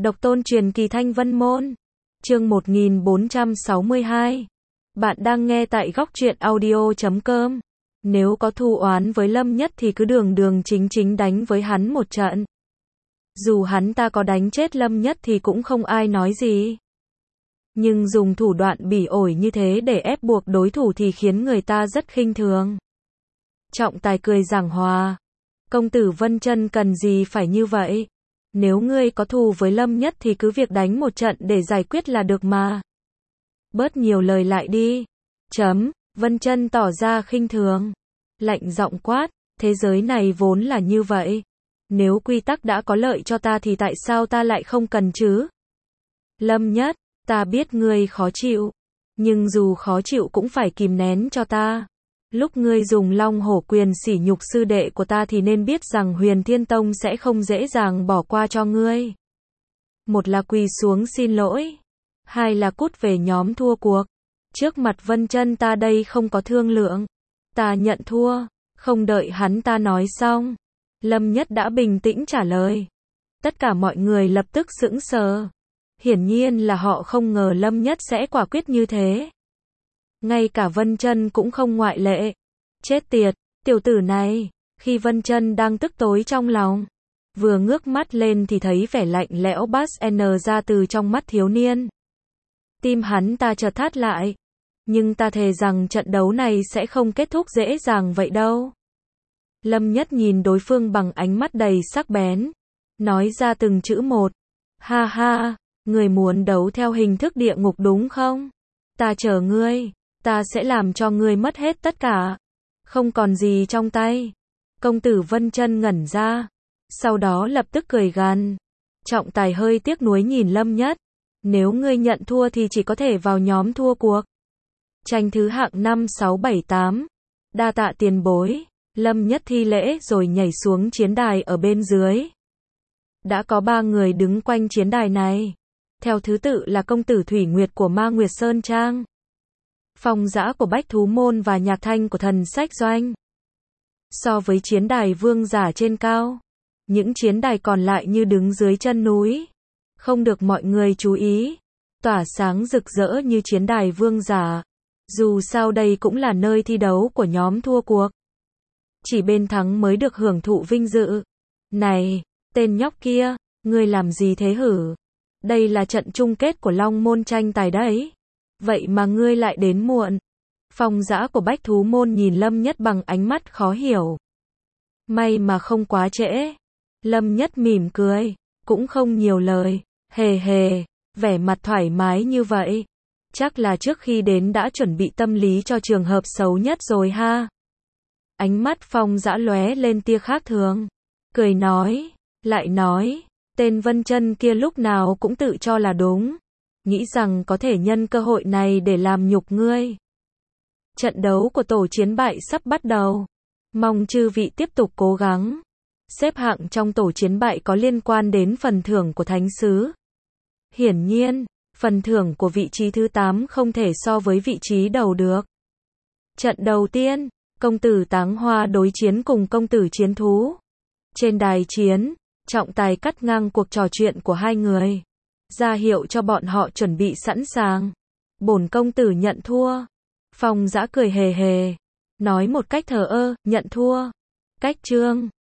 Độc tôn truyền kỳ Thanh Vân Môn. Chương 1462. Bạn đang nghe tại góc truyện audio.com. Nếu có thù oán với Lâm Nhất thì cứ đường đường chính chính đánh với hắn một trận. Dù hắn ta có đánh chết Lâm Nhất thì cũng không ai nói gì. Nhưng dùng thủ đoạn bỉ ổi như thế để ép buộc đối thủ thì khiến người ta rất khinh thường. Trọng Tài cười giảng hòa. Công tử Vân Chân cần gì phải như vậy? Nếu ngươi có thù với Lâm Nhất thì cứ việc đánh một trận để giải quyết là được mà. Bớt nhiều lời lại đi. Vân Chân tỏ ra khinh thường. Lạnh giọng quát, thế giới này vốn là như vậy. Nếu quy tắc đã có lợi cho ta thì tại sao ta lại không cần chứ? Lâm Nhất, ta biết ngươi khó chịu. Nhưng dù khó chịu cũng phải kìm nén cho ta. Lúc ngươi dùng Long Hổ Quyền sỉ nhục sư đệ của ta thì nên biết rằng Huyền Thiên Tông sẽ không dễ dàng bỏ qua cho ngươi. Một là quỳ xuống xin lỗi. Hai là cút về nhóm thua cuộc. Trước mặt Vân Chân ta đây không có thương lượng. Ta nhận thua. Không đợi hắn ta nói xong. Lâm Nhất đã bình tĩnh trả lời. Tất cả mọi người lập tức sững sờ. Hiển nhiên là họ không ngờ Lâm Nhất sẽ quả quyết như thế. Ngay cả Vân Chân cũng không ngoại lệ. Chết tiệt, tiểu tử này. Khi Vân Chân đang tức tối trong lòng, vừa ngước mắt lên thì thấy vẻ lạnh lẽo bát n ra từ trong mắt thiếu niên. Tim hắn ta chợt thắt lại. Nhưng ta thề rằng trận đấu này sẽ không kết thúc dễ dàng vậy đâu. Lâm Nhất nhìn đối phương bằng ánh mắt đầy sắc bén. Nói ra từng chữ một. Ha ha, người muốn đấu theo hình thức địa ngục đúng không? Ta chờ ngươi. Ta sẽ làm cho ngươi mất hết tất cả. Không còn gì trong tay. Công tử Vân Chân ngẩn ra. Sau đó lập tức cười gằn. Trọng Tài hơi tiếc nuối nhìn Lâm Nhất. Nếu ngươi nhận thua thì chỉ có thể vào nhóm thua cuộc. Tranh thứ hạng 5, 6, 7, 8. Đa tạ tiền bối. Lâm Nhất thi lễ rồi nhảy xuống chiến đài ở bên dưới. Đã có 3 người đứng quanh chiến đài này. Theo thứ tự là công tử Thủy Nguyệt của Ma Nguyệt Sơn Trang, Phong Dã của Bách Thú Môn và Nhạc Thanh của Thần Sách Doanh. So với chiến đài vương giả trên cao, những chiến đài còn lại như đứng dưới chân núi, không được mọi người chú ý, tỏa sáng rực rỡ như chiến đài vương giả. Dù sao đây cũng là nơi thi đấu của nhóm thua cuộc. Chỉ bên thắng mới được hưởng thụ vinh dự. Này, tên nhóc kia, ngươi làm gì thế hử? Đây là trận chung kết của Long Môn tranh tài đấy. Vậy mà ngươi lại đến muộn. Phong Dã của Bách Thú Môn nhìn Lâm Nhất bằng ánh mắt khó hiểu. May mà không quá trễ. Lâm Nhất mỉm cười, cũng không nhiều lời. Hề hề, vẻ mặt thoải mái như vậy. Chắc là trước khi đến đã chuẩn bị tâm lý cho trường hợp xấu nhất rồi ha. Ánh mắt Phong Dã lóe lên tia khác thường. Cười nói, lại nói, tên Vân Chân kia lúc nào cũng tự cho là đúng. Nghĩ rằng có thể nhân cơ hội này để làm nhục ngươi. Trận đấu của tổ chiến bại sắp bắt đầu. Mong chư vị tiếp tục cố gắng. Xếp hạng trong tổ chiến bại có liên quan đến phần thưởng của thánh sứ. Hiển nhiên, phần thưởng của vị trí thứ 8 không thể so với vị trí đầu được. Trận đầu tiên, công tử Táng Hoa đối chiến cùng công tử Chiến Thú. Trên đài chiến, Trọng Tài cắt ngang cuộc trò chuyện của hai người, ra hiệu cho bọn họ chuẩn bị sẵn sàng. Bổn công tử nhận thua. Phong Dã cười hề hề, nói một cách thờ ơ, nhận thua. Cách chương